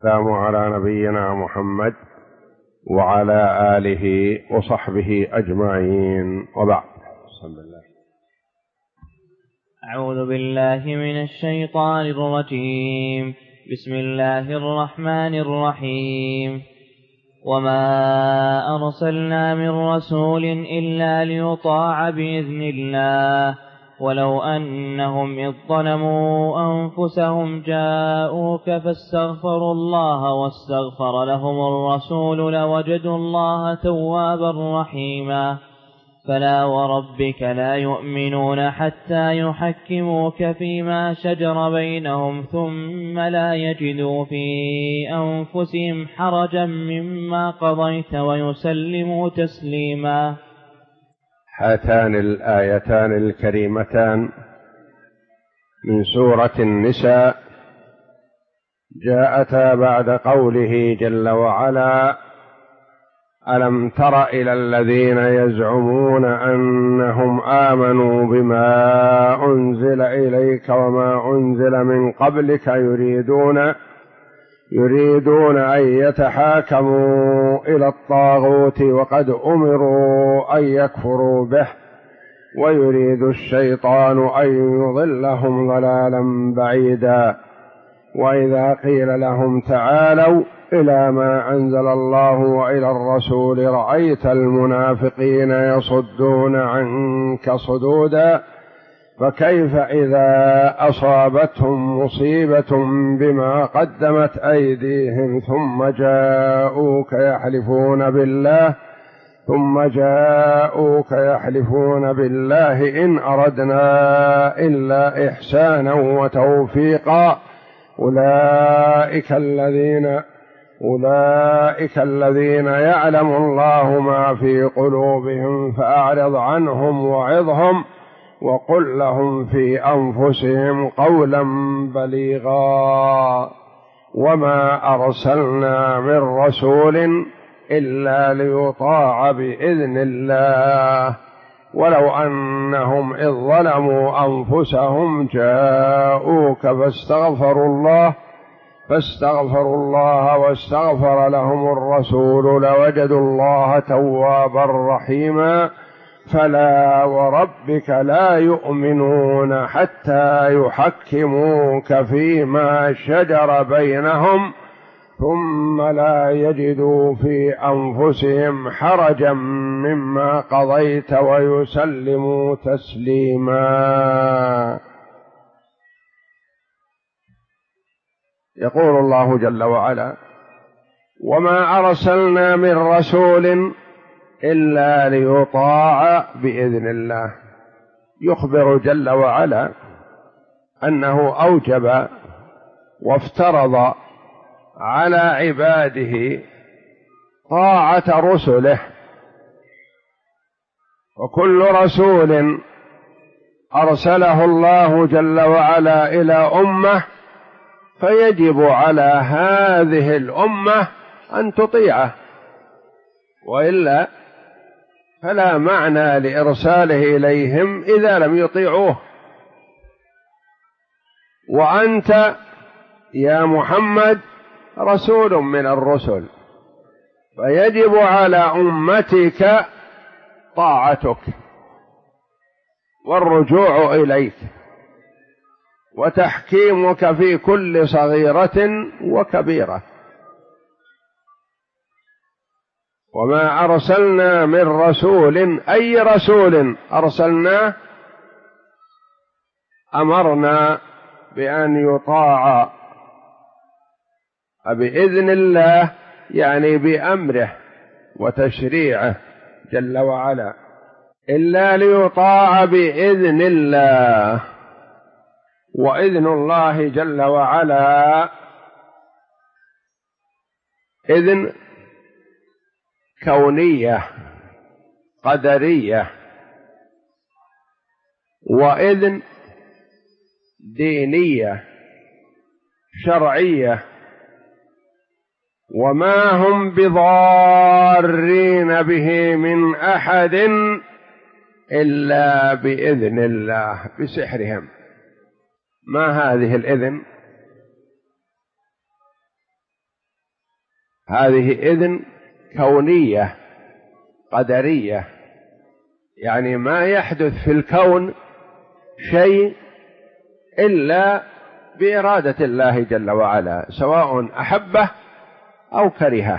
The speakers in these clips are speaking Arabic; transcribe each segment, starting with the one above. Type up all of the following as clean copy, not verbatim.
السلام على نبينا محمد وعلى آله وصحبه أجمعين، وبعد. بسم الله. أعوذ بالله من الشيطان الرجيم. بسم الله الرحمن الرحيم. وما أرسلنا من رسول إلا ليطاع بإذن الله ولو أنهم إذ ظلموا أنفسهم جاءوك فاستغفروا الله واستغفر لهم الرسول لوجدوا الله توابا رحيما. فلا وربك لا يؤمنون حتى يحكموك فيما شجر بينهم ثم لا يجدوا في أنفسهم حرجا مما قضيت ويسلموا تسليما. هاتان الآيتان الكريمتان من سورة النساء جاءتا بعد قوله جل وعلا: ألم تر إلى الذين يزعمون أنهم آمنوا بما أنزل إليك وما أنزل من قبلك يريدون أن يتحاكموا إلى الطاغوت وقد أمروا أن يكفروا به ويريد الشيطان أن يضلهم ضلالا بعيدا. وإذا قيل لهم تعالوا إلى ما أنزل الله وإلى الرسول رأيت المنافقين يصدون عنك صدودا. فكيف إذا أصابتهم مصيبة بما قدمت أيديهم ثم جاءوك يحلفون بالله إن أردنا إلا إحسانا وتوفيقا أولئك الذين يعلم الله ما في قلوبهم فأعرض عنهم وعظهم وقل لهم في أنفسهم قولا بليغا. وما أرسلنا من رسول إلا ليطاع بإذن الله ولو أنهم إذ ظلموا أنفسهم جاءوك فاستغفروا الله واستغفر لهم الرسول لوجدوا الله توابا رحيما. فلا وربك لا يؤمنون حتى يحكموك فيما شجر بينهم ثم لا يجدوا في أنفسهم حرجا مما قضيت ويسلموا تسليما. يقول الله جل وعلا: وما أرسلنا من رسول إلا ليطاع بإذن الله. يخبر جل وعلا أنه أوجب وافترض على عباده طاعة رسله، وكل رسول أرسله الله جل وعلا إلى أمة فيجب على هذه الأمة أن تطيعه، وإلا فلا معنى لإرساله إليهم إذا لم يطيعوه. وأنت يا محمد رسول من الرسل، فيجب على أمتك طاعتك والرجوع إليك وتحكيمك في كل صغيرة وكبيرة. وما أرسلنا من رسول، أي رسول أرسلناه أمرنا بأن يطاع بإذن الله، يعني بأمره وتشريعه جل وعلا، إلا ليطاع بإذن الله. وإذن الله جل وعلا إذن كونية قدرية، وإذن دينية شرعية، وما هم بضارين به من أحد إلا بإذن الله بسحرهم. ما هذه الإذن؟ هذه إذن كونية قدرية، يعني ما يحدث في الكون شيء إلا بإرادة الله جل وعلا، سواء أحبه أو كرهه.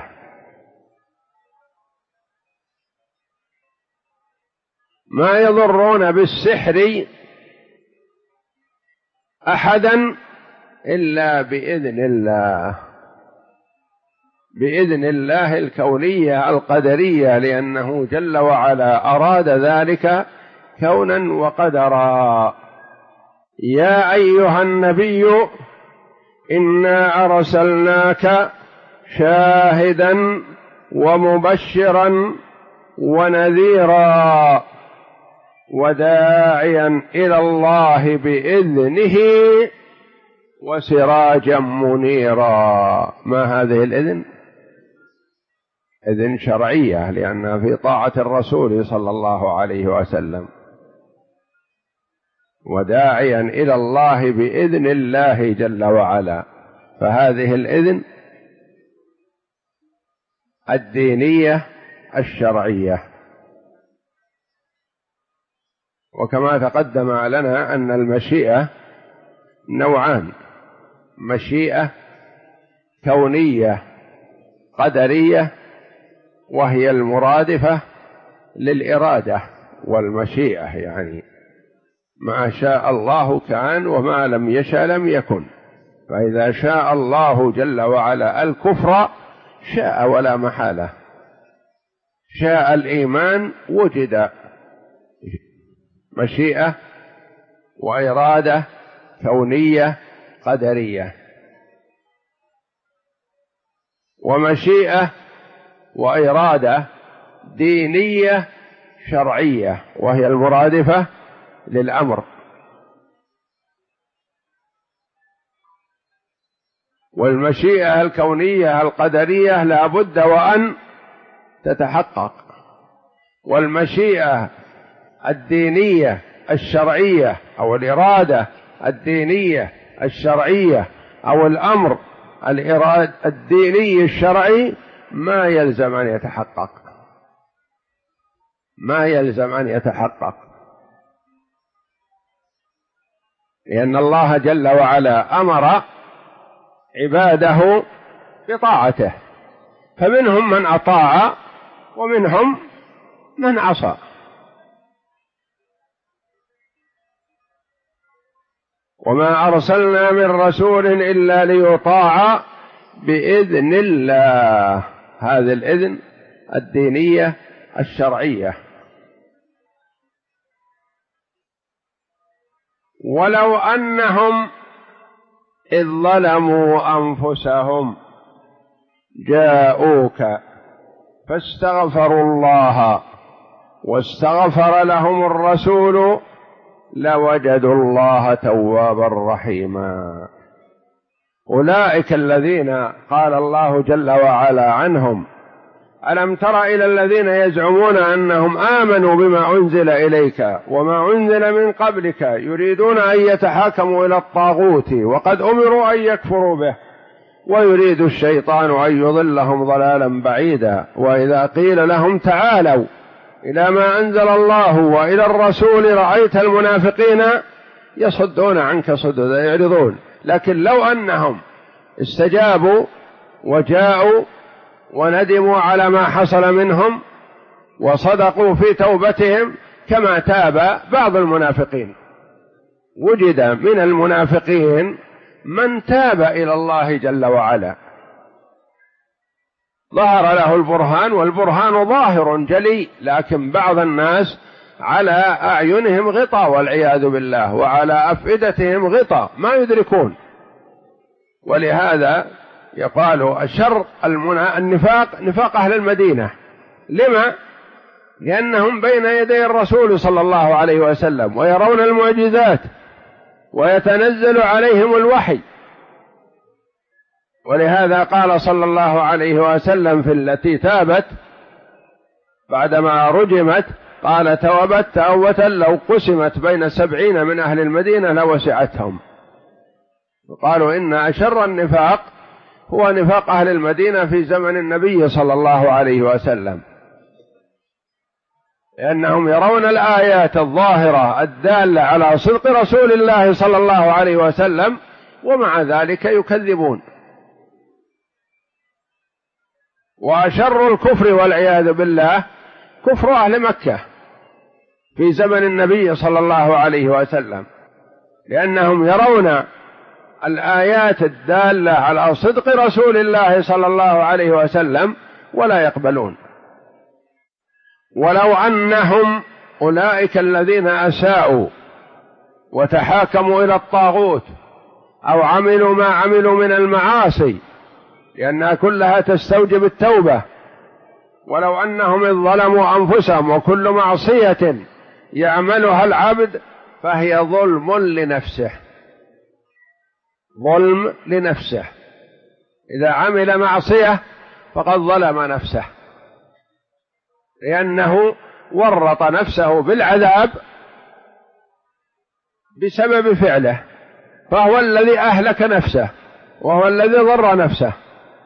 ما يضرون بالسحر أحدا إلا بإذن الله، بإذن الله الكونية القدرية، لأنه جل وعلا أراد ذلك كونا وقدرا. يا أيها النبي إنا أرسلناك شاهدا ومبشرا ونذيرا وداعيا إلى الله بإذنه وسراجا منيرا. ما هذه الإذن؟ إذن شرعية، لأنها في طاعة الرسول صلى الله عليه وسلم. وداعيا إلى الله بإذن الله جل وعلا، فهذه الإذن الدينية الشرعية. وكما تقدم لنا أن المشيئة نوعان: مشيئة كونية قدرية وهي المرادفة للإرادة والمشيئة، يعني ما شاء الله كان وما لم يشأ لم يكن. فإذا شاء الله جل وعلا الكفر شاء ولا محالة، شاء الإيمان وجد. مشيئة وإرادة كونية قدرية، ومشيئة وإرادة دينية شرعية وهي المرادفة للأمر. والمشيئة الكونية القدرية لا بد وأن تتحقق، والمشيئة الدينية الشرعية أو الإرادة الدينية الشرعية أو الأمر الديني الشرعي ما يلزم أن يتحقق، ما يلزم أن يتحقق، لأن الله جل وعلا أمر عباده بطاعته، فمنهم من أطاع ومنهم من عصى. وما أرسلنا من رسول إلا ليطاع بإذن الله، هذه الإذن الدينية الشرعية. ولو أنهم إذ ظلموا أنفسهم جاءوك فاستغفروا الله واستغفر لهم الرسول لوجدوا الله توابا رحيما. أولئك الذين قال الله جل وعلا عنهم: ألم تر إلى الذين يزعمون أنهم آمنوا بما أنزل إليك وما أنزل من قبلك يريدون أن يتحاكموا إلى الطاغوت وقد أمروا أن يكفروا به ويريد الشيطان أن يضلهم ضلالا بعيدا. وإذا قيل لهم تعالوا إلى ما أنزل الله وإلى الرسول رأيت المنافقين يصدون عنك صدودا، يعرضون. لكن لو أنهم استجابوا وجاءوا وندموا على ما حصل منهم وصدقوا في توبتهم كما تاب بعض المنافقين، وجد من المنافقين من تاب إلى الله جل وعلا، ظهر له البرهان، والبرهان ظاهر جلي، لكن بعض الناس على أعينهم غطاء والعياذ بالله، وعلى أفئدتهم غطاء ما يدركون. ولهذا يقال الشر النفاق نفاق أهل المدينة. لما؟ لأنهم بين يدي الرسول صلى الله عليه وسلم ويرون المعجزات ويتنزل عليهم الوحي. ولهذا قال صلى الله عليه وسلم في التي تابت بعدما رجمت، قال: توبت توبة لو قسمت بين 70 من أهل المدينة لوسعتهم. قالوا إن أشر النفاق هو نفاق أهل المدينة في زمن النبي صلى الله عليه وسلم، لأنهم يرون الآيات الظاهرة الدالة على صدق رسول الله صلى الله عليه وسلم ومع ذلك يكذبون. وأشر الكفر والعياذ بالله كفر أهل مكة في زمن النبي صلى الله عليه وسلم، لأنهم يرون الآيات الدالة على صدق رسول الله صلى الله عليه وسلم ولا يقبلون. ولو أنهم أولئك الذين أساءوا وتحاكموا إلى الطاغوت أو عملوا ما عملوا من المعاصي، لأنها كلها تستوجب التوبة، ولو أنهم إذ ظلموا أنفسهم، وكل معصية يعملها العبد فهي ظلم لنفسه، ظلم لنفسه. إذا عمل معصية فقد ظلم نفسه، لأنه ورط نفسه بالعذاب بسبب فعله، فهو الذي أهلك نفسه وهو الذي ضر نفسه.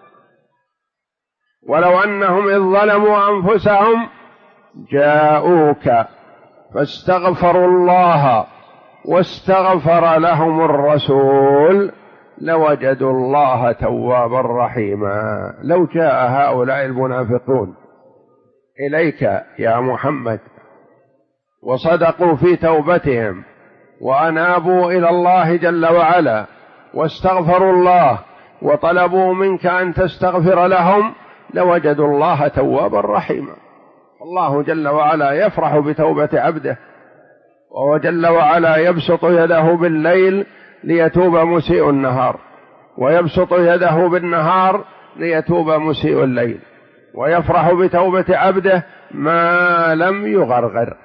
ولو أنهم إذ ظلموا أنفسهم جاءوك فاستغفروا الله واستغفر لهم الرسول لوجدوا الله توابا رحيما. لو جاء هؤلاء المنافقون إليك يا محمد وصدقوا في توبتهم وأنابوا إلى الله جل وعلا واستغفروا الله وطلبوا منك أن تستغفر لهم لوجدوا الله توابا رحيما. الله جل وعلا يفرح بتوبة عبده، وهو جل وعلا يبسط يده بالليل ليتوب مسيء النهار، ويبسط يده بالنهار ليتوب مسيء الليل، ويفرح بتوبة عبده ما لم يغرغر.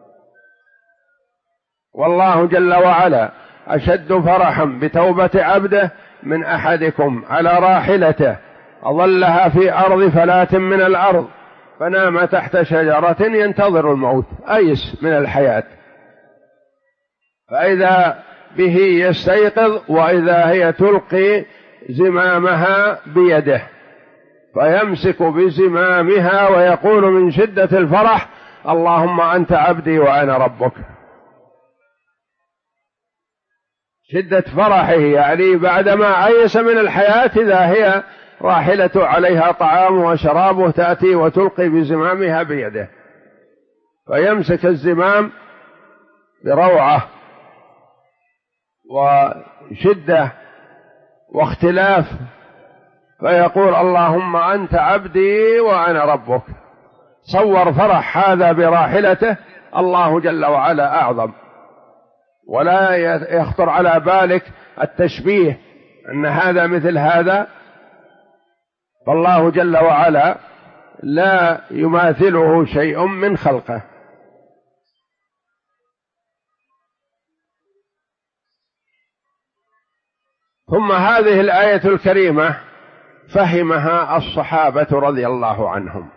والله جل وعلا أشد فرحا بتوبة عبده من أحدكم على راحلته أظلها في أرض فلاة من الأرض فنام تحت شجرة ينتظر الموت، أيس من الحياة، فإذا به يستيقظ وإذا هي تلقي زمامها بيده فيمسك بزمامها ويقول من شدة الفرح اللهم أنت عبدي وأنا ربك. شدة فرحه يعني بعدما أيس من الحياة إذا هي راحلة عليها طعام وشرابه تأتي وتلقي بزمامها بيده، فيمسك الزمام بروعة وشدة واختلاف فيقول اللهم أنت عبدي وأنا ربك. صور فرح هذا براحلته، الله جل وعلا أعظم. ولا يخطر على بالك التشبيه أن هذا مثل هذا، فالله جل وعلا لا يماثله شيء من خلقه. ثم هذه الآية الكريمة فهمها الصحابة رضي الله عنهم،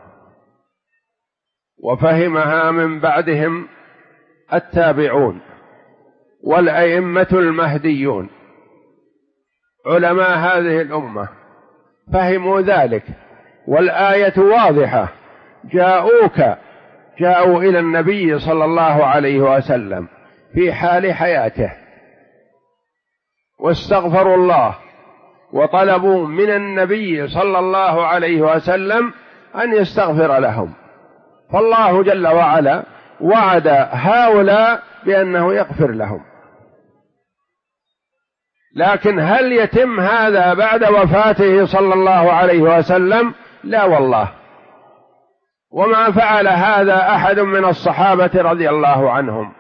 وفهمها من بعدهم التابعون والأئمة المهديون علماء هذه الأمة، فهموا ذلك. والآية واضحة، جاءوا إلى النبي صلى الله عليه وسلم في حال حياته واستغفروا الله وطلبوا من النبي صلى الله عليه وسلم أن يستغفر لهم، فالله جل وعلا وعد هؤلاء بأنه يغفر لهم. لكن هل يتم هذا بعد وفاته صلى الله عليه وسلم؟ لا والله. وما فعل هذا أحد من الصحابة رضي الله عنهم،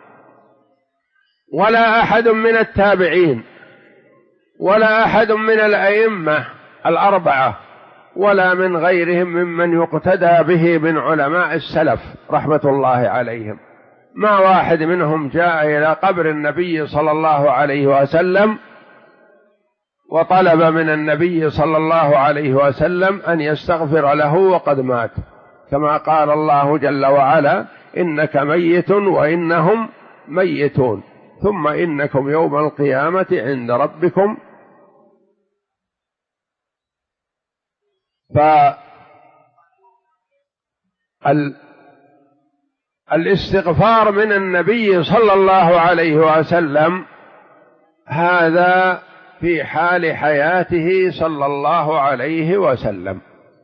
ولا أحد من التابعين، ولا أحد من الأئمة الأربعة، ولا من غيرهم ممن يقتدى به من علماء السلف رحمة الله عليهم. ما واحد منهم جاء إلى قبر النبي صلى الله عليه وسلم وطلب من النبي صلى الله عليه وسلم أن يستغفر له وقد مات، كما قال الله جل وعلا إنك ميت وإنهم ميتون ثم إنكم يوم القيامة عند ربكم فالاستغفار من النبي صلى الله عليه وسلم هذا في حال حياته صلى الله عليه وسلم،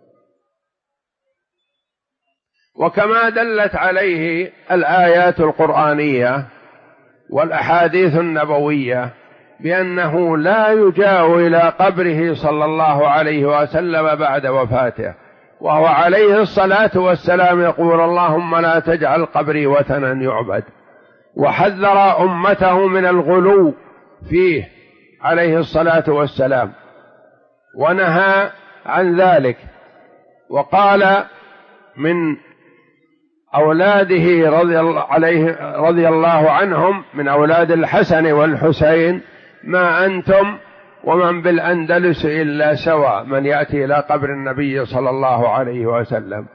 وكما دلت عليه الآيات القرآنية والأحاديث النبوية بأنه لا يجاء إلى قبره صلى الله عليه وسلم بعد وفاته، وهو عليه الصلاة والسلام يقول: اللهم لا تجعل قبري وثنا يعبد، وحذر أمته من الغلو فيه عليه الصلاة والسلام ونهى عن ذلك، وقال من أولاده رضي الله عنهم من أولاد الحسن والحسين: ما أنتم ومن بالأندلس إلا سواء، من يأتي إلى قبر النبي صلى الله عليه وسلم.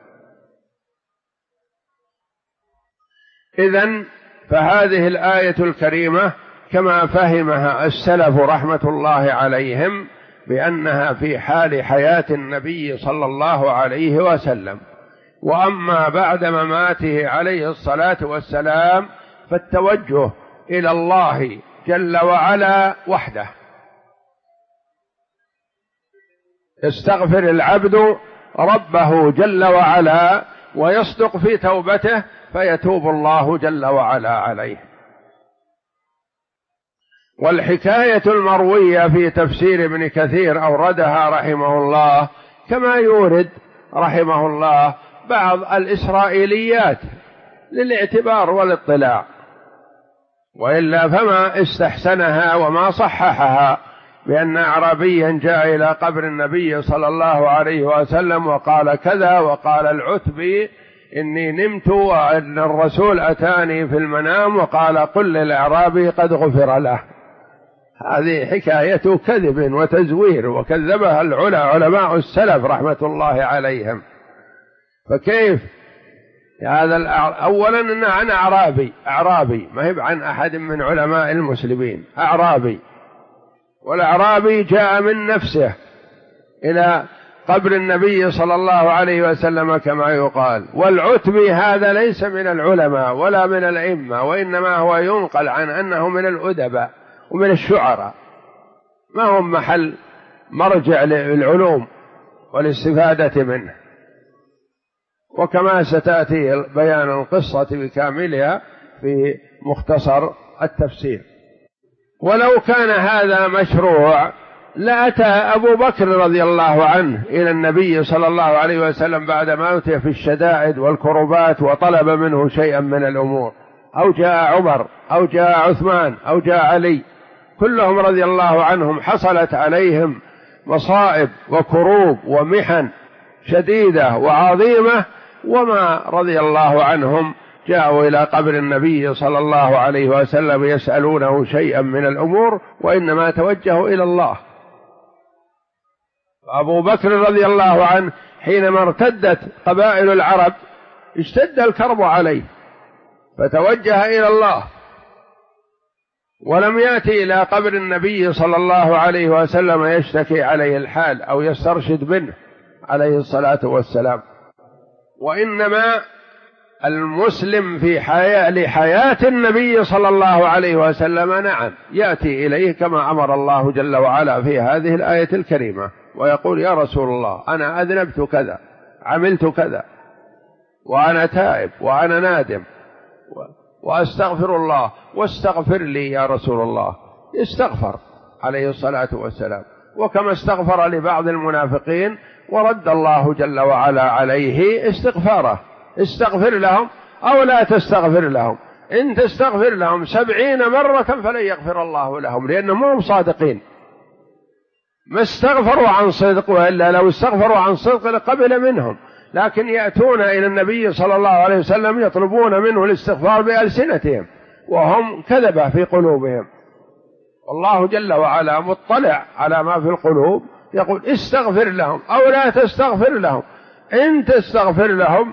إذن فهذه الآية الكريمة كما فهمها السلف رحمة الله عليهم بأنها في حال حياة النبي صلى الله عليه وسلم، وأما بعد مماته عليه الصلاة والسلام فالتوجه إلى الله جل وعلا وحده. يستغفر العبد ربه جل وعلا ويصدق في توبته فيتوب الله جل وعلا عليه. والحكاية المروية في تفسير ابن كثير أوردها رحمه الله كما يورد رحمه الله بعض الإسرائيليات للاعتبار والاطلاع، وإلا فما استحسنها وما صححها، بأن أعرابيا جاء إلى قبر النبي صلى الله عليه وسلم وقال كذا، وقال العتبي: إني نمت وأن الرسول أتاني في المنام وقال قل للأعرابي قد غفر له. هذه حكاية كذب وتزوير، وكذبها علماء السلف رحمة الله عليهم. فكيف هذا؟ أولا أنه عن أعرابي ما هي عن أحد من علماء المسلمين، أعرابي، والأعرابي جاء من نفسه إلى قبر النبي صلى الله عليه وسلم كما يقال. والعتبي هذا ليس من العلماء ولا من الأئمة، وإنما هو ينقل عن أنه من الأدباء ومن الشعراء، ما هم محل مرجع للعلوم والاستفادة منه. وكما ستأتي بيان القصة بكاملها في مختصر التفسير. ولو كان هذا مشروع لأتى أبو بكر رضي الله عنه إلى النبي صلى الله عليه وسلم بعد موته في الشدائد والكربات وطلب منه شيئا من الأمور، أو جاء عمر أو جاء عثمان أو جاء علي، كلهم رضي الله عنهم حصلت عليهم مصائب وكروب ومحن شديدة وعظيمة، وما رضي الله عنهم جاءوا إلى قبر النبي صلى الله عليه وسلم يسألونه شيئا من الأمور، وإنما توجهوا إلى الله. أبو بكر رضي الله عنه حينما ارتدت قبائل العرب اشتد الكرب عليه فتوجه إلى الله، ولم يأتي إلى قبر النبي صلى الله عليه وسلم يشتكي عليه الحال أو يسترشد منه عليه الصلاة والسلام، وإنما المسلم في لحياة النبي صلى الله عليه وسلم نعم يأتي إليه كما أمر الله جل وعلا في هذه الآية الكريمة، ويقول: يا رسول الله أنا أذنبت كذا، عملت كذا، وأنا تائب وأنا نادم وأستغفر الله، واستغفر لي يا رسول الله. استغفر عليه الصلاة والسلام، وكما استغفر لبعض المنافقين ورد الله جل وعلا عليه استغفاره. استغفر لهم أو لا تستغفر لهم، إن تستغفر لهم 70 مرة فلن يغفر الله لهم، لأنهم هم صادقين، ما استغفروا عن صدق، وإلا لو استغفروا عن صدق لقبل منهم، لكن يأتون إلى النبي صلى الله عليه وسلم يطلبون منه الاستغفار بألسنتهم وهم كذبة في قلوبهم. والله جل وعلا مطلع على ما في القلوب، يقول: استغفر لهم أو لا تستغفر لهم، إن تستغفر لهم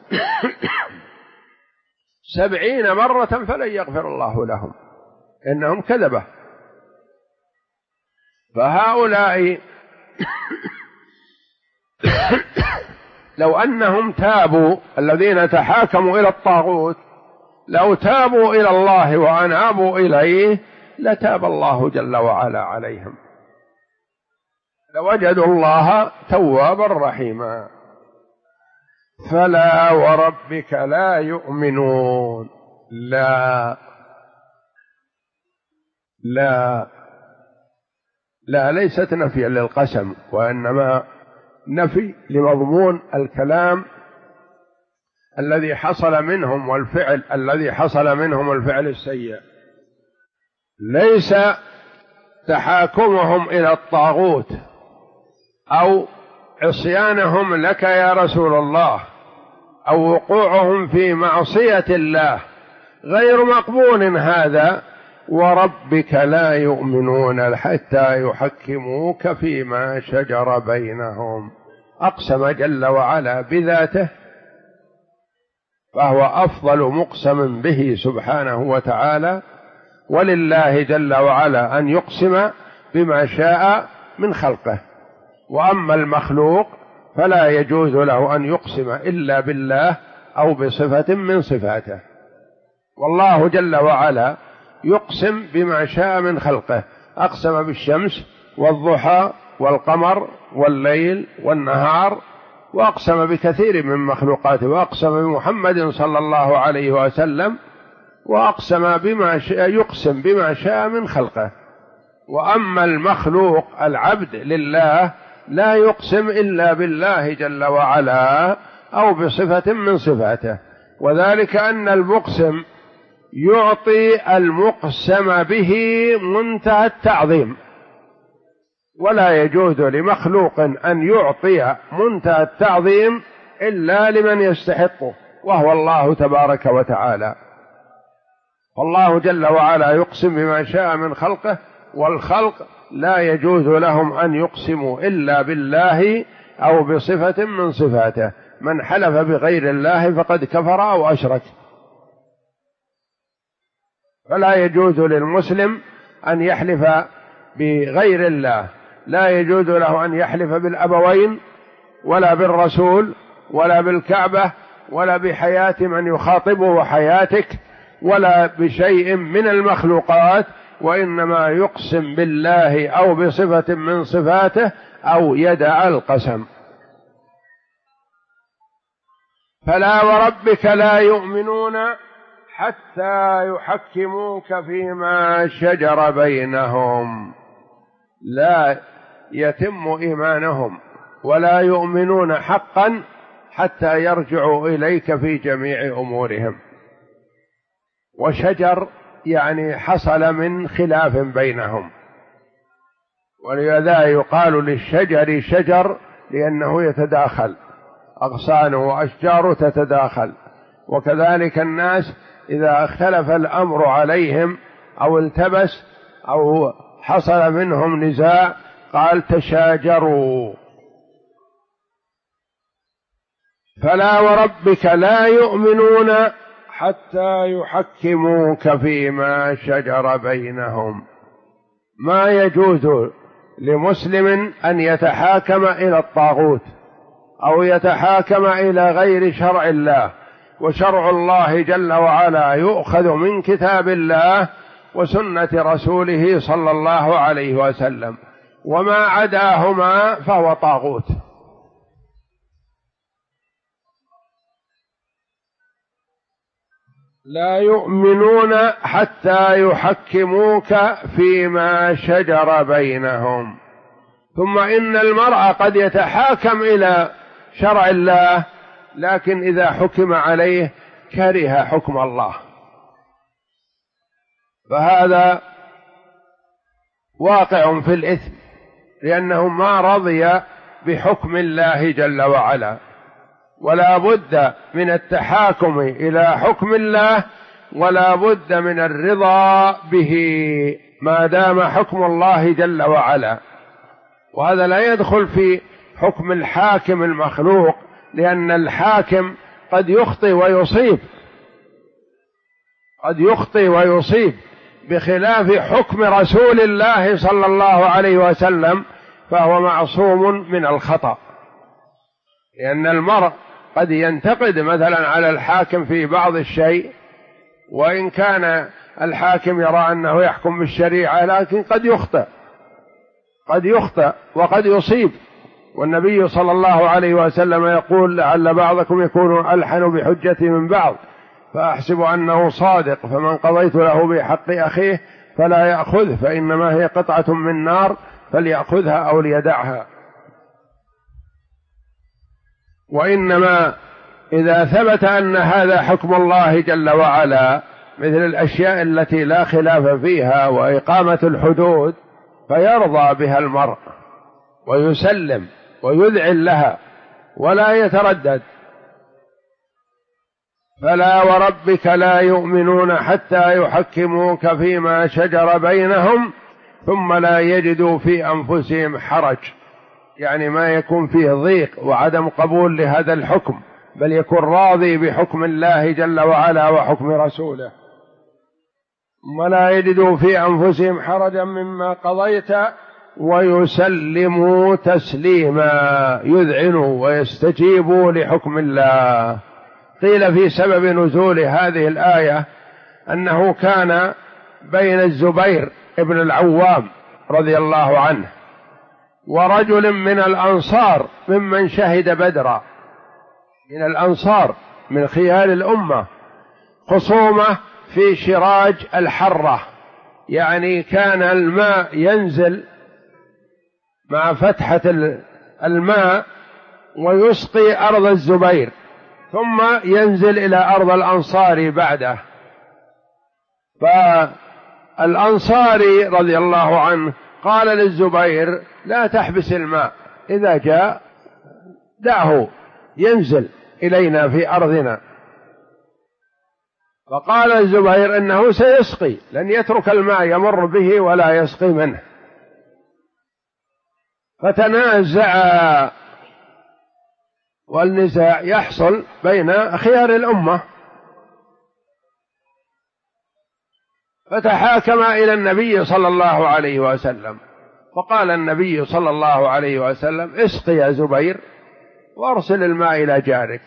70 مرة فلن يغفر الله لهم، إنهم كذبة. فهؤلاء لو أنهم تابوا، الذين تحاكموا إلى الطاغوت لو تابوا إلى الله وأنابوا إليه لتاب الله جل وعلا عليهم، لوجدوا الله توابا رحيما. فلا وربك لا يؤمنون، لا لا لا ليست نفيا للقسم، وإنما نفي لمضمون الكلام الذي حصل منهم والفعل الذي حصل منهم الفعل السيء. ليس تحاكمهم إلى الطاغوت أو عصيانهم لك يا رسول الله أو وقوعهم في معصية الله غير مقبول هذا. وربك لا يؤمنون حتى يحكموك فيما شجر بينهم. أقسم جل وعلا بذاته، فهو أفضل مقسم به سبحانه وتعالى، ولله جل وعلا أن يقسم بما شاء من خلقه. وأما المخلوق فلا يجوز له أن يقسم إلا بالله أو بصفة من صفاته. والله جل وعلا يقسم بما شاء من خلقه، أقسم بالشمس والضحى والقمر والليل والنهار، وأقسم بكثير من مخلوقاته، وأقسم بمحمد صلى الله عليه وسلم، وأقسم بما شاء، يقسم بما شاء من خلقه. وأما المخلوق العبد لله لا يقسم إلا بالله جل وعلا أو بصفة من صفاته، وذلك أن المقسم يعطي المقسم به منتهى التعظيم، ولا يجوز لمخلوق أن يعطي منتهى التعظيم إلا لمن يستحقه، وهو الله تبارك وتعالى. والله جل وعلا يقسم بما شاء من خلقه، والخلق لا يجوز لهم أن يقسموا إلا بالله أو بصفة من صفاته. من حلف بغير الله فقد كفر أو أشرك. فلا يجوز للمسلم أن يحلف بغير الله، لا يجوز له أن يحلف بالأبوين ولا بالرسول ولا بالكعبة ولا بحياة من يخاطبه وحياتك ولا بشيء من المخلوقات، وإنما يقسم بالله أو بصفة من صفاته أو يدع القسم. فلا وربك لا يؤمنون حتى يحكموك فيما شجر بينهم. لا يتم إيمانهم ولا يؤمنون حقا حتى يرجعوا إليك في جميع أمورهم. وشجر يعني حصل من خلاف بينهم، ولذا يقال للشجر شجر لأنه يتداخل، أغصانه وأشجاره تتداخل. وكذلك الناس إذا اختلف الأمر عليهم أو التبس أو حصل منهم نزاع قال تشاجروا. فلا وربك لا يؤمنون حتى يحكموك فيما شجر بينهم. ما يجوز لمسلم أن يتحاكم إلى الطاغوت أو يتحاكم إلى غير شرع الله، وشرع الله جل وعلا يؤخذ من كتاب الله وسنة رسوله صلى الله عليه وسلم، وما عداهما فهو طاغوت. لا يؤمنون حتى يحكموك فيما شجر بينهم. ثم إن المرء قد يتحاكم إلى شرع الله، لكن إذا حكم عليه كره حكم الله، فهذا واقع في الإثم، لأنه ما رضي بحكم الله جل وعلا. ولا بد من التحاكم إلى حكم الله، ولا بد من الرضا به ما دام حكم الله جل وعلا. وهذا لا يدخل في حكم الحاكم المخلوق، لأن الحاكم قد يخطئ ويصيب، قد يخطئ ويصيب، بخلاف حكم رسول الله صلى الله عليه وسلم فهو معصوم من الخطأ. لأن المرء قد ينتقد مثلا على الحاكم في بعض الشيء، وإن كان الحاكم يرى أنه يحكم بالشريعة، لكن قد يخطئ وقد يصيب. والنبي صلى الله عليه وسلم يقول: لعل بعضكم يكون ألحن بحجتي من بعض، فأحسب أنه صادق، فمن قضيت له بحق أخيه فلا يأخذه، فإنما هي قطعة من نار فليأخذها أو ليدعها. وإنما إذا ثبت أن هذا حكم الله جل وعلا، مثل الأشياء التي لا خلاف فيها وإقامة الحدود، فيرضى بها المرء ويسلم ويذعن لها ولا يتردد. فلا وربك لا يؤمنون حتى يحكموك فيما شجر بينهم ثم لا يجدوا في أنفسهم حرج، يعني ما يكون فيه ضيق وعدم قبول لهذا الحكم، بل يكون راضي بحكم الله جل وعلا وحكم رسوله. ولا يجدوا في أنفسهم حرجا مما قضيت ويسلموا تسليما، يذعنوا ويستجيبوا لحكم الله. قيل في سبب نزول هذه الآية أنه كان بين الزبير ابن العوام رضي الله عنه ورجل من الأنصار ممن شهد بدرا، من الأنصار من خيار الأمة، خصومة في شراج الحرة، يعني كان الماء ينزل مع فتحة الماء ويسقي أرض الزبير، ثم ينزل إلى أرض الأنصار بعده. فالأنصاري رضي الله عنه قال للزبير: لا تحبس الماء، إذا جاء دعه ينزل إلينا في أرضنا. فقال الزبير: إنه سيسقي، لن يترك الماء يمر به ولا يسقي منه. فتنازع، والنزاع يحصل بين خيار الأمة، فتحاكم إلى النبي صلى الله عليه وسلم، فقال النبي صلى الله عليه وسلم: اسق يا زبير وارسل الماء إلى جارك.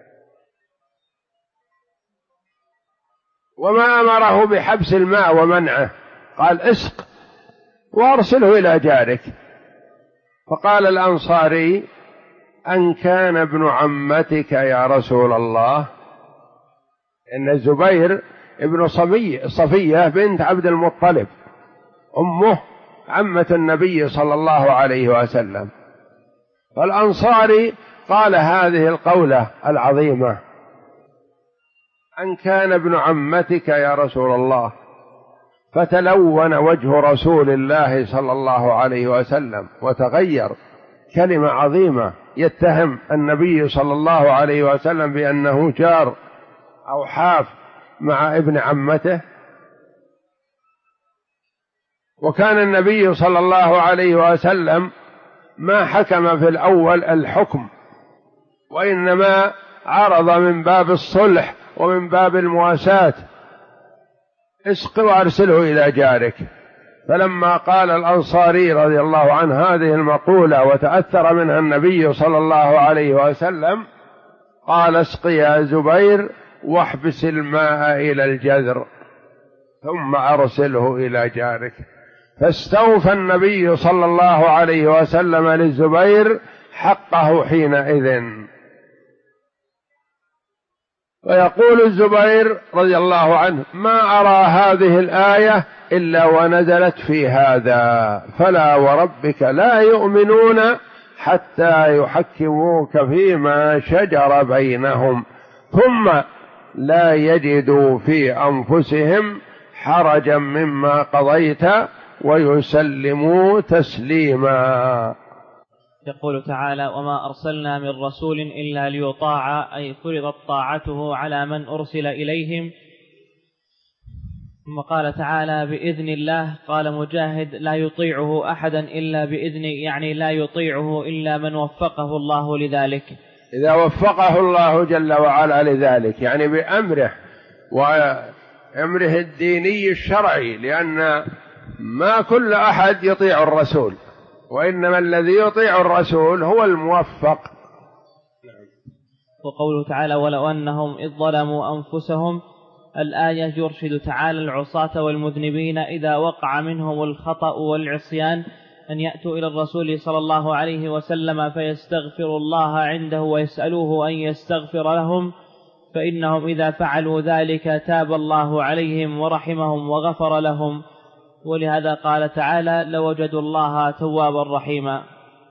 وما أمره بحبس الماء ومنعه، قال: اسق وارسله إلى جارك. فقال الأنصاري: أن كان ابن عمتك يا رسول الله، إن الزبير ابن صفية بنت عبد المطلب، أمه عمة النبي صلى الله عليه وسلم. فالأنصاري قال هذه القولة العظيمة: أن كان ابن عمتك يا رسول الله. فتلون وجه رسول الله صلى الله عليه وسلم وتغير، كلمة عظيمة، يتهم النبي صلى الله عليه وسلم بأنه جار أو حاف مع ابن عمته. وكان النبي صلى الله عليه وسلم ما حكم في الأول الحكم، وإنما عرض من باب الصلح ومن باب المواساة: اسق وارسله إلى جارك. فلما قال الأنصاري رضي الله عنه هذه المقولة وتأثر منها النبي صلى الله عليه وسلم، قال: اسق يا زبير واحبس الماء إلى الجذر ثم أرسله إلى جارك. فاستوفى النبي صلى الله عليه وسلم للزبير حقه حينئذ. ويقول الزبير رضي الله عنه: ما أرى هذه الآية إلا ونزلت في هذا: فلا وربك لا يؤمنون حتى يحكموك فيما شجر بينهم ثم لا يجدوا في أنفسهم حرجا مما قضيت ويسلموا تسليما. يقول تعالى: وما أرسلنا من رسول إلا ليطاع، أي فرضت طاعته على من أرسل إليهم. ثم قال تعالى: بإذن الله. قال مجاهد: لا يطيعه أحدا إلا بإذنه، يعني لا يطيعه إلا من وفقه الله لذلك. إذا وفقه الله جل وعلا لذلك، يعني بأمره وأمره الديني الشرعي، لأن ما كل أحد يطيع الرسول، وإنما الذي يطيع الرسول هو الموفق وقوله تعالى ولو أنهم إذ ظلموا أنفسهم. الآية يرشد تعالى العصاة والمذنبين إذا وقع منهم الخطأ والعصيان أن يأتوا إلى الرسول صلى الله عليه وسلم فيستغفروا الله عنده ويسألوه أن يستغفر لهم، فإنهم إذا فعلوا ذلك تاب الله عليهم ورحمهم وغفر لهم، ولهذا قال تعالى لوجدوا الله توابا رحيما.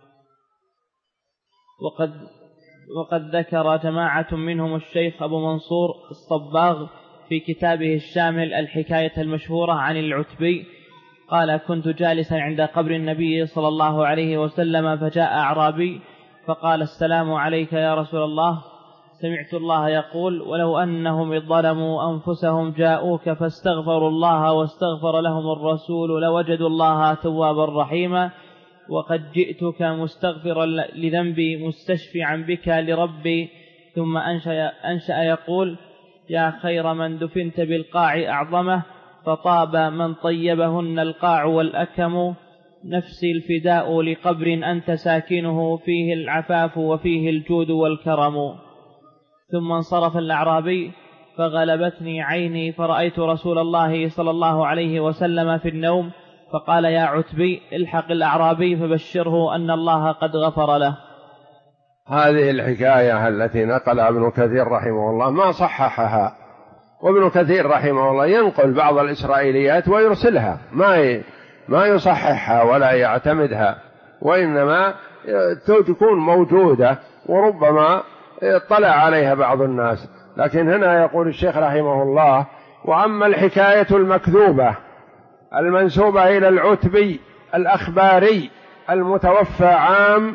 وقد ذكر جماعة منهم الشيخ أبو منصور الصباغ في كتابه الشامل الحكاية المشهورة عن العتبي قال كنت جالسا عند قبر النبي صلى الله عليه وسلم فجاء أعرابي فقال السلام عليك يا رسول الله، سمعت الله يقول ولو أنهم إذ ظلموا أنفسهم جاءوك فاستغفروا الله واستغفر لهم الرسول لوجدوا الله توابا رحيما، وقد جئتك مستغفرا لذنبي مستشفعا بك لربي. ثم أنشأ يقول يا خير من دفنت بالقاع أعظمه، فطاب من طيبهن القاع والأكم، نفسي الفداء لقبر أنت ساكنه فيه العفاف وفيه الجود والكرم. ثم انصرف الأعرابي فغلبتني عيني فرأيت رسول الله صلى الله عليه وسلم في النوم، فقال يا عتبي الحق الأعرابي فبشره أن الله قد غفر له. هذه الحكاية التي نقلها ابن كثير رحمه الله ما صححها، وابن كثير رحمه الله ينقل بعض الإسرائيليات ويرسلها، ما يصححها ولا يعتمدها، وإنما تكون موجودة وربما اطلع عليها بعض الناس. لكن هنا يقول الشيخ رحمه الله وأما الحكاية المكذوبة المنسوبة إلى العتبي الأخباري المتوفى عام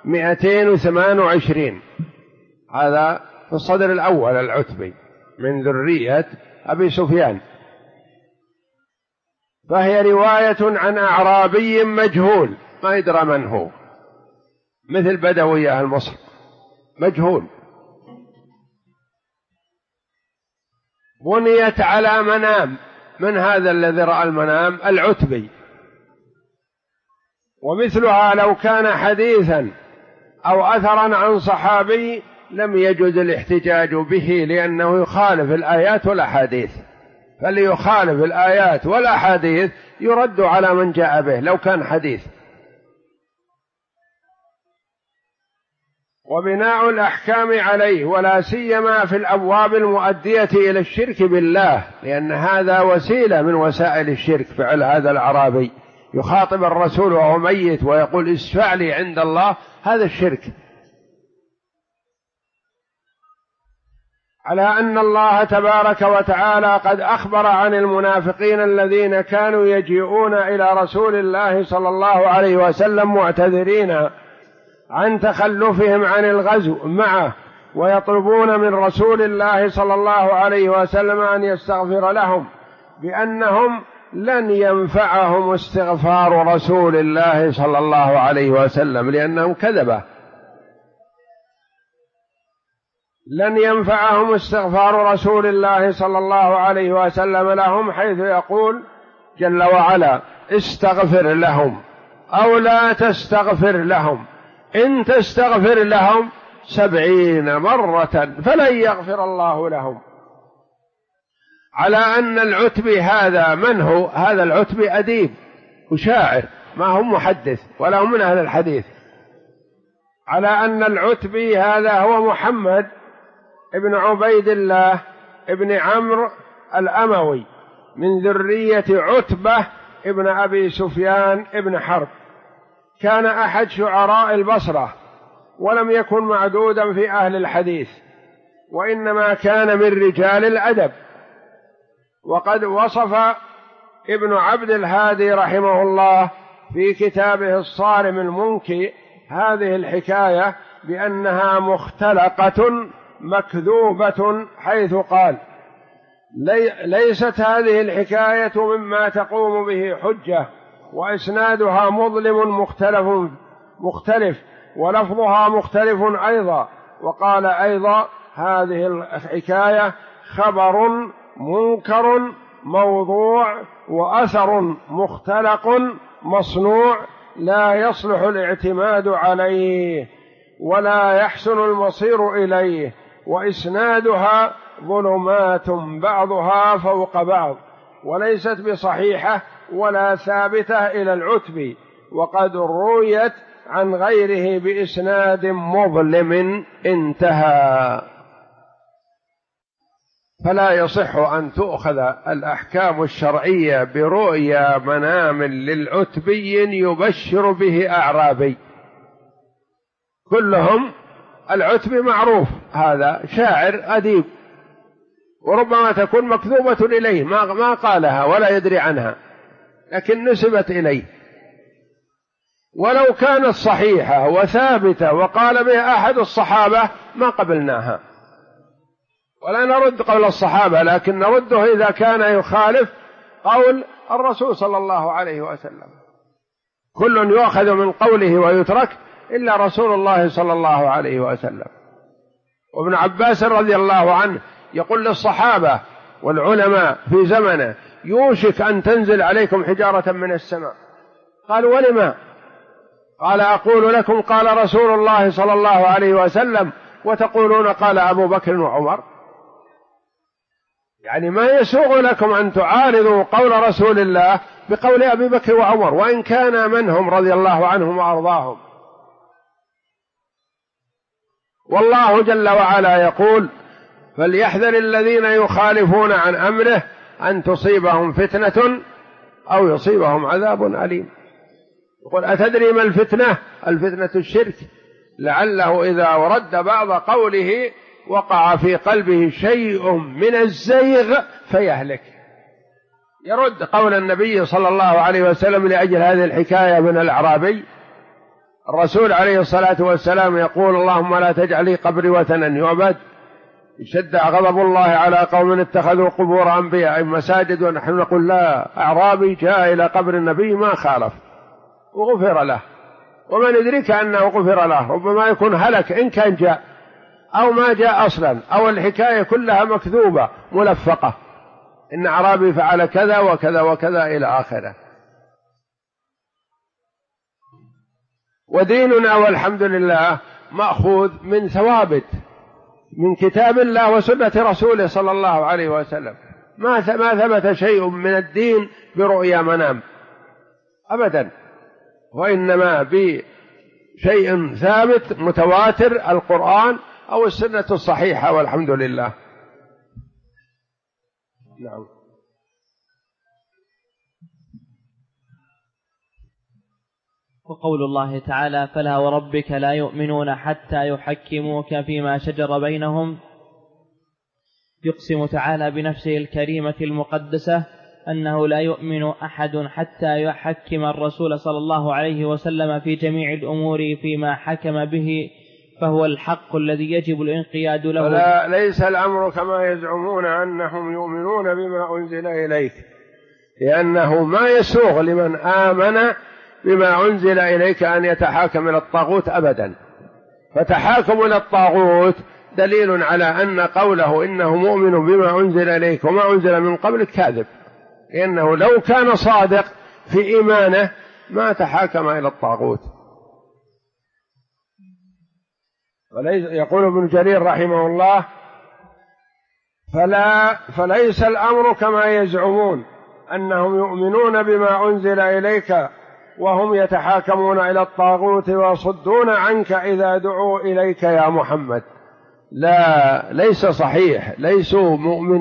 228، هذا في الصدر الأول العتبي من ذرية أبي سفيان، فهي رواية عن أعرابي مجهول ما يدرى من هو، مثل بدوي أهل مصر مجهول، بنيت على منام من هذا الذي رأى المنام العتبي، ومثلها لو كان حديثا أو أثرا عن صحابي لم يجوز الاحتجاج به لأنه يخالف الآيات والأحاديث، فليخالف الآيات والأحاديث يرد على من جاء به لو كان حديث. وبناء الأحكام عليه ولا سيما في الأبواب المؤدية إلى الشرك بالله، لأن هذا وسيلة من وسائل الشرك، فعل هذا الأعرابي يخاطب الرسول وهو ميت ويقول اشفع لي عند الله، هذا الشرك. على أن الله تبارك وتعالى قد أخبر عن المنافقين الذين كانوا يجيئون إلى رسول الله صلى الله عليه وسلم معتذرين عن تخلفهم عن الغزو معه، ويطلبون من رسول الله صلى الله عليه وسلم أن يستغفر لهم، بأنهم لن ينفعهم استغفار رسول الله صلى الله عليه وسلم لأنهم كذبة، لن ينفعهم استغفار رسول الله صلى الله عليه وسلم لهم، حيث يقول جل وعلا استغفر لهم أو لا تستغفر لهم، إن تستغفر لهم 70 مرة فلن يغفر الله لهم. على أن العتبي هذا من هو؟ هذا العتبي أديب وشاعر، ما هو محدث ولا هو من أهل الحديث. على أن العتبي هذا هو محمد ابن عبيد الله ابن عمرو الأموي من ذرية عتبة ابن أبي سفيان ابن حرب، كان أحد شعراء البصرة ولم يكن معدودا في أهل الحديث، وإنما كان من رجال الأدب. وقد وصف ابن عبد الهادي رحمه الله في كتابه الصارم المنكي هذه الحكاية بأنها مختلقة مكذوبة، حيث قال ليست هذه الحكاية مما تقوم به حجة، وإسنادها مظلم مختلف ولفظها مختلف أيضا. وقال أيضا هذه الحكاية خبر منكر موضوع وأثر مختلق مصنوع لا يصلح الاعتماد عليه ولا يحسن المصير إليه، وإسنادها ظلمات بعضها فوق بعض، وليست بصحيحة ولا ثابتة إلى العتبي، وقد رويت عن غيره بإسناد مظلم انتهى. فلا يصح أن تؤخذ الأحكام الشرعية برؤيا منام للعتبي يبشر به أعرابي. كلهم العتبي معروف هذا شاعر أديب، وربما تكون مكذوبة إليه ما قالها ولا يدري عنها، لكن نسبت إليه. ولو كانت صحيحة وثابتة وقال بها أحد الصحابة ما قبلناها ولا نرد قول الصحابة، لكن نرده إذا كان يخالف قول الرسول صلى الله عليه وسلم. كل يؤخذ من قوله ويترك إلا رسول الله صلى الله عليه وسلم. وابن عباس رضي الله عنه يقول للصحابة والعلماء في زمنه: يوشك أن تنزل عليكم حجارة من السماء. قالوا: ولما؟ قال: أقول لكم قال رسول الله صلى الله عليه وسلم وتقولون قال أبو بكر وعمر. يعني ما يسوغ لكم أن تعارضوا قول رسول الله بقول أبي بكر وعمر، وإن كان منهم رضي الله عنهم وأرضاهم. والله جل وعلا يقول: فليحذر الذين يخالفون عن أمره أن تصيبهم فتنة أو يصيبهم عذاب أليم. يقول: أتدري ما الفتنة؟ الفتنة الشرك، لعله إذا ورد بعض قوله وقع في قلبه شيء من الزيغ فيهلك. يرد قول النبي صلى الله عليه وسلم لأجل هذه الحكاية من الأعرابي. الرسول عليه الصلاة والسلام يقول: اللهم لا تجعل لي قبري وثنا يعبد، يشد غضب الله على قوم اتخذوا قبور أنبياء مساجد، ونحن نقول لا. أعرابي جاء إلى قبر النبي ما خالف وغفر له، ومن يدرك أنه غفر له، ربما يكون هلك إن كان جاء أو ما جاء أصلا، أو الحكاية كلها مكذوبة ملفقة، إن أعرابي فعل كذا وكذا وكذا إلى آخره. وديننا والحمد لله مأخوذ من ثوابت من كتاب الله وسنة رسوله صلى الله عليه وسلم. ما ثبت شيء من الدين برؤيا منام أبدا، وإنما بشيء ثابت متواتر، القرآن أو السنة الصحيحة، والحمد لله. نعم. وقول الله تعالى: فلا وربك لا يؤمنون حتى يحكموك فيما شجر بينهم. يقسم تعالى بنفسه الكريمة المقدسة أنه لا يؤمن أحد حتى يحكم الرسول صلى الله عليه وسلم في جميع الأمور فيما حكم به، فهو الحق الذي يجب الانقياد له. ولا ليس الأمر كما يزعمون أنهم يؤمنون بما أنزل إليك، لأنه ما يسوغ لمن آمن بما أنزل إليك أن يتحاكم إلى الطاغوت أبدا. فتحاكم إلى الطاغوت دليل على أن قوله إنه مؤمن بما أنزل إليك وما أنزل من قبلك كاذب، لأنه لو كان صادق في إيمانه ما تحاكم إلى الطاغوت. يقول ابن جرير رحمه الله: فليس الأمر كما يزعمون أنهم يؤمنون بما أنزل إليك وهم يتحاكمون إلى الطاغوت ويصدون عنك إذا دعوا إليك يا محمد. لا، ليس صحيح، ليسوا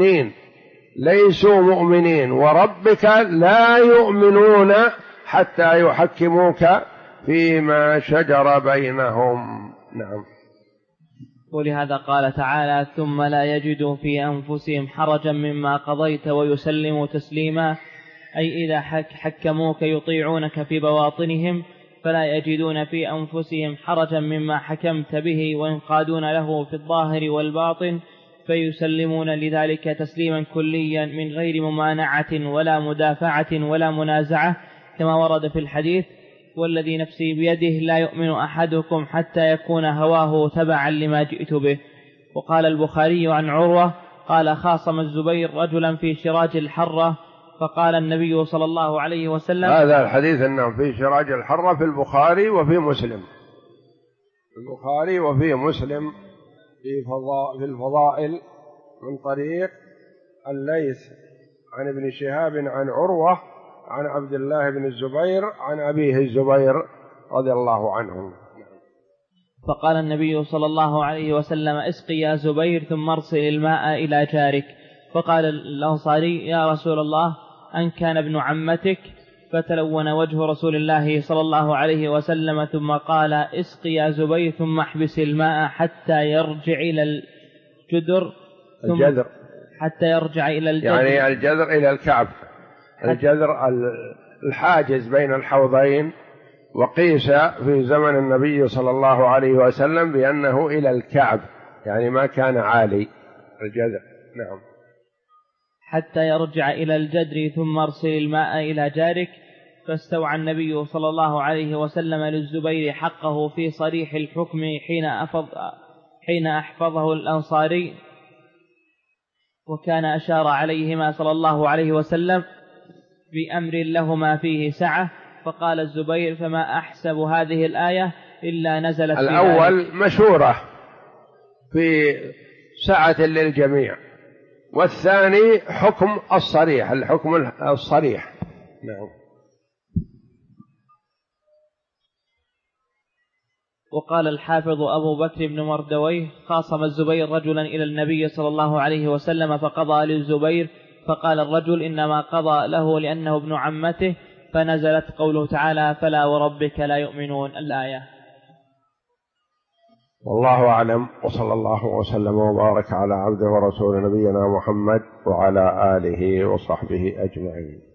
مؤمنين، وربك لا يؤمنون حتى يحكموك فيما شجر بينهم. نعم. ولهذا قال تعالى: ثم لا يجدوا في أنفسهم حرجا مما قضيت ويسلموا تسليما، أي إذا حكموك يطيعونك في بواطنهم فلا يجدون في أنفسهم حرجا مما حكمت به وينقادون له في الظاهر والباطن، فيسلمون لذلك تسليما كليا من غير ممانعة ولا مدافعة ولا منازعة، كما ورد في الحديث: والذي نفسي بيده لا يؤمن أحدكم حتى يكون هواه تبعا لما جئت به. وقال البخاري عن عروة قال: خاصم الزبير رجلا في شراج الحرة، فقال النبي صلى الله عليه وسلم. هذا الحديث أنه في شراج الحرة في البخاري وفي مسلم، في الفضائل من طريق الليث عن ابن شهاب عن عروة عن عبد الله بن الزبير عن أبيه الزبير رضي الله عنه. فقال النبي صلى الله عليه وسلم: اسقي يا زبير ثم ارسل الماء إلى جارك. فقال الأنصاري: يا رسول الله، أن كان ابن عمتك؟ فتلون وجه رسول الله صلى الله عليه وسلم ثم قال: اسقي يا زبير ثم احبس الماء حتى يرجع إلى الجدر حتى يرجع إلى الجدر، يعني الجدر إلى الكعب، الجدر الحاجز بين الحوضين، وقيس في زمن النبي صلى الله عليه وسلم بأنه إلى الكعب، يعني ما كان عالي الجدر. نعم. حتى يرجع إلى الجدر ثم ارسل الماء إلى جارك. فاستوعى النبي صلى الله عليه وسلم للزبير حقه في صريح الحكم حين أحفظه الأنصاري، وكان أشار عليهما صلى الله عليه وسلم بأمر لهما فيه سعة. فقال الزبير: فما أحسب هذه الآية إلا نزلت في الأول مشورة في سعة للجميع، والثاني حكم الصريح، الحكم الصريح. نعم. وقال الحافظ أبو بكر بن مردويه: خاصم الزبير رجلا إلى النبي صلى الله عليه وسلم فقضى للزبير، فقال الرجل: إنما قضى له لأنه ابن عمته، فنزلت قوله تعالى: فلا وربك لا يؤمنون، الآية. والله أعلم، وصلى الله وسلم وبارك على عبده ورسول نبينا محمد وعلى آله وصحبه أجمعين.